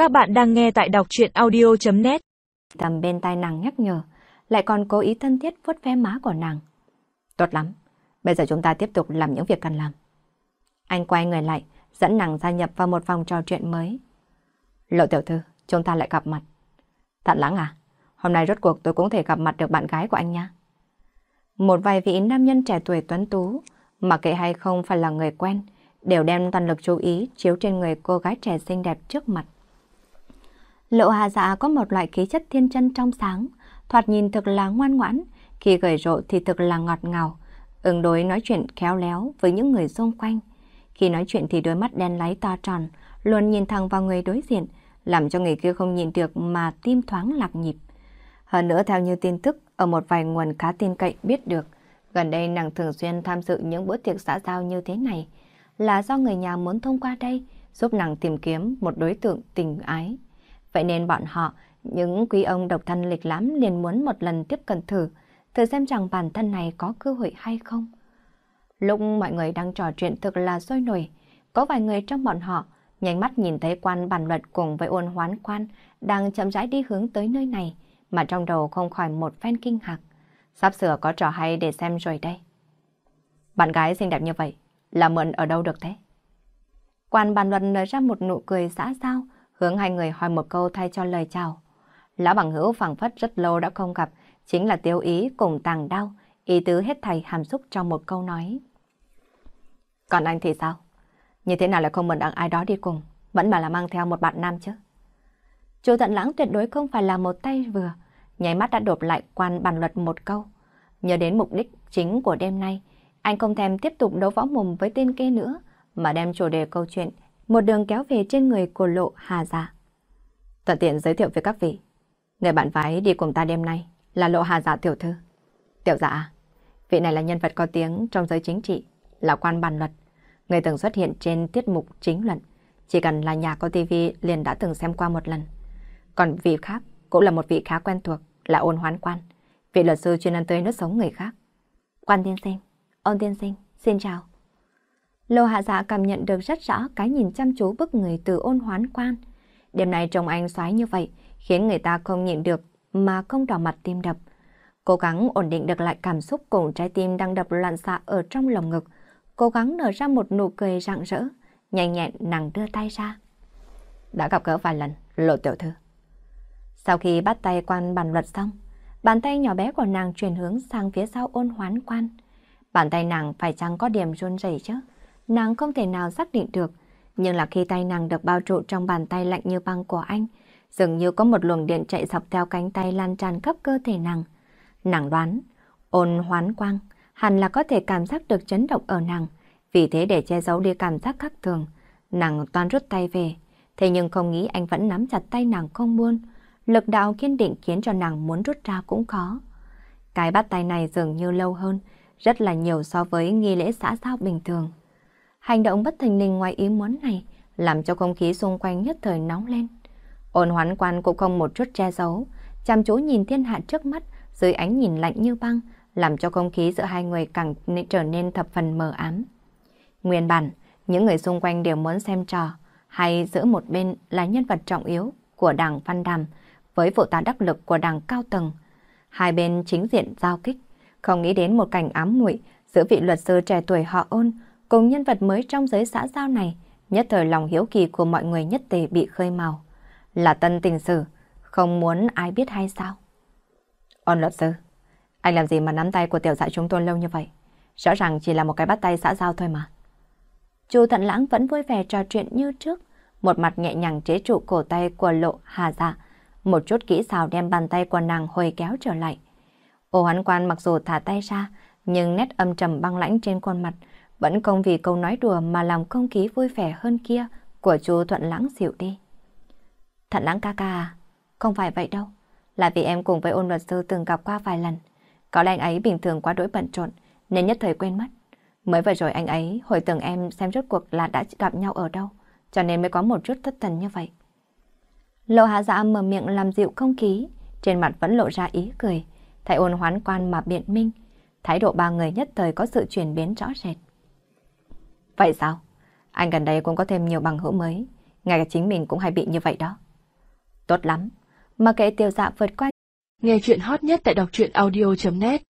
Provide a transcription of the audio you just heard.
Các bạn đang nghe tại đọc truyện audio.net. Thầm bên tai nàng nhắc nhở, lại còn cố ý thân thiết vuốt ve má của nàng. Tốt lắm, bây giờ chúng ta tiếp tục làm những việc cần làm. Anh quay người lại, dẫn nàng gia nhập vào một vòng trò chuyện mới. Lộ tiểu thư, chúng ta lại gặp mặt. Thận Lãng à, hôm nay rốt cuộc tôi cũng thể gặp mặt được bạn gái của anh nha. Một vài vị nam nhân trẻ tuổi tuấn tú, mặc kệ hay không phải là người quen, đều đem toàn lực chú ý chiếu trên người cô gái trẻ xinh đẹp trước mặt. Lộ Hà Dạ có một loại khí chất thiên chân trong sáng, thoạt nhìn thực là ngoan ngoãn, khi gầy rộ thì thực là ngọt ngào, ứng đối nói chuyện khéo léo với những người xung quanh. Khi nói chuyện thì đôi mắt đen láy to tròn, luôn nhìn thẳng vào người đối diện, làm cho người kia không nhìn được mà tim thoáng lạc nhịp. Hơn nữa theo như tin tức ở một vài nguồn khá tin cậy biết được, gần đây nàng thường xuyên tham dự những bữa tiệc xã giao như thế này, là do người nhà muốn thông qua đây giúp nàng tìm kiếm một đối tượng tình ái. Vậy nên bọn họ, những quý ông độc thân lịch lãm liền muốn một lần tiếp cận thử xem rằng bản thân này có cơ hội hay không. Lúc mọi người đang trò chuyện thực là sôi nổi, có vài người trong bọn họ nhanh mắt nhìn thấy Quan Bản Luật cùng với Ôn Hoán Quan đang chậm rãi đi hướng tới nơi này, mà trong đầu không khỏi một phen kinh ngạc. Sắp sửa có trò hay để xem rồi đây. Bạn gái xinh đẹp như vậy, là mượn ở đâu được thế? Quan Bản Luật nở ra một nụ cười xã giao, hướng hai người hỏi một câu thay cho lời chào. Lão bằng hữu phảng phất rất lâu đã không gặp, chính là Tiêu Ý cùng Tàng Đao, ý tứ hết thảy hàm xúc trong một câu nói. Còn anh thì sao? Như thế nào lại không mượn đặng ai đó đi cùng, vẫn mà là mang theo một bạn nam chứ? Chu Thận Lãng tuyệt đối không phải là một tay vừa, nháy mắt đã đột lại Quan Bản Luật một câu. Nhớ đến mục đích chính của đêm nay, anh không thèm tiếp tục đấu võ mồm với tên kia nữa, mà đem chủ đề câu chuyện một đường kéo về trên người của Lộ Hà Dạ. Thuận tiện giới thiệu với các vị, người bạn phái đi cùng ta đêm nay là Lộ Hà Dạ tiểu thư. Tiểu dạ à, vị này là nhân vật có tiếng trong giới chính trị, là Quan Bản Luật, người từng xuất hiện trên tiết mục chính luận, chỉ cần là nhà có tivi liền đã từng xem qua một lần. Còn vị khác cũng là một vị khá quen thuộc, là Ôn Hoán Quan, vị luật sư chuyên ăn tươi nuốt sống người khác. Quan tiên sinh, Ôn tiên sinh, xin chào. Lộ Hạ Dạ cảm nhận được rất rõ cái nhìn chăm chú bức người từ Ôn Hoán Quan. Đêm nay trông anh xoáy như vậy, khiến người ta không nhịn được mà không đỏ mặt tim đập. Cố gắng ổn định được lại cảm xúc cùng trái tim đang đập loạn xạ ở trong lồng ngực. Cố gắng nở ra một nụ cười rạng rỡ, nhanh nhẹn nàng đưa tay ra. Đã gặp gỡ vài lần, Lộ tiểu thư. Sau khi bắt tay Quan Bản Luật xong, bàn tay nhỏ bé của nàng chuyển hướng sang phía sau Ôn Hoán Quan. Bàn tay nàng phải chăng có điểm run rẩy chứ? Nàng không thể nào xác định được, nhưng là khi tay nàng được bao trụ trong bàn tay lạnh như băng của anh, dường như có một luồng điện chạy dọc theo cánh tay lan tràn khắp cơ thể nàng. Nàng đoán, Ôn Hoán Quang hẳn là có thể cảm giác được chấn động ở nàng, vì thế để che giấu đi cảm giác khác thường, nàng toan rút tay về, thế nhưng không nghĩ anh vẫn nắm chặt tay nàng không buông. Lực đạo kiên định khiến cho nàng muốn rút ra cũng khó. Cái bắt tay này dường như lâu hơn, rất là nhiều so với nghi lễ xã giao bình thường. Hành động bất thình lình ngoài ý muốn này làm cho không khí xung quanh nhất thời nóng lên. Ôn Hoán Quan cũng không một chút che giấu, chăm chú nhìn thiên hạ trước mắt dưới ánh nhìn lạnh như băng, làm cho không khí giữa hai người càng trở nên thập phần mờ ám. Nguyên bản, những người xung quanh đều muốn xem trò, hay giữa một bên là nhân vật trọng yếu của đảng Văn Đàm với phụ tá đắc lực của đảng cao tầng. Hai bên chính diện giao kích, không nghĩ đến một cảnh ám muội giữa vị luật sư trẻ tuổi họ Ôn cùng nhân vật mới trong giới xã giao này, nhất thời lòng hiếu kỳ của mọi người nhất tề bị khơi mào. Là tân tình sử, không muốn ai biết hay sao? Ôn luật sư, anh làm gì mà nắm tay của tiểu dạ chúng tôi lâu như vậy? Rõ ràng chỉ là một cái bắt tay xã giao thôi mà. Chu Thận Lãng vẫn vui vẻ trò chuyện như trước, một mặt nhẹ nhàng chế trụ cổ tay của Lộ Hà Dạ, một chút kỹ xảo đem bàn tay của nàng hồi kéo trở lại. Ôn Hoán Quan mặc dù thả tay ra, nhưng nét âm trầm băng lãnh trên khuôn mặt vẫn không vì câu nói đùa mà làm không khí vui vẻ hơn kia của Chu Thuận Lãng dịu đi. Thận Lãng ca ca à, không phải vậy đâu, là vì em cùng với Ôn luật sư từng gặp qua vài lần. Có lẽ anh ấy bình thường quá đỗi bận rộn nên nhất thời quên mất. Mới vừa rồi anh ấy hồi tưởng em xem rốt cuộc là đã gặp nhau ở đâu, cho nên mới có một chút thất thần như vậy. Lộ Hạ Dạ mở miệng làm dịu không khí, trên mặt vẫn lộ ra ý cười, thấy Ôn Hoán Quan mà biện minh, thái độ ba người nhất thời có sự chuyển biến rõ rệt. Vậy sao? Anh gần đây cũng có thêm nhiều bằng hữu mới, ngay cả chính mình cũng hay bị như vậy đó. Tốt lắm, mà kệ Tiểu Dạ vượt qua. Nghe chuyện hot nhất tại đọc truyện audio.net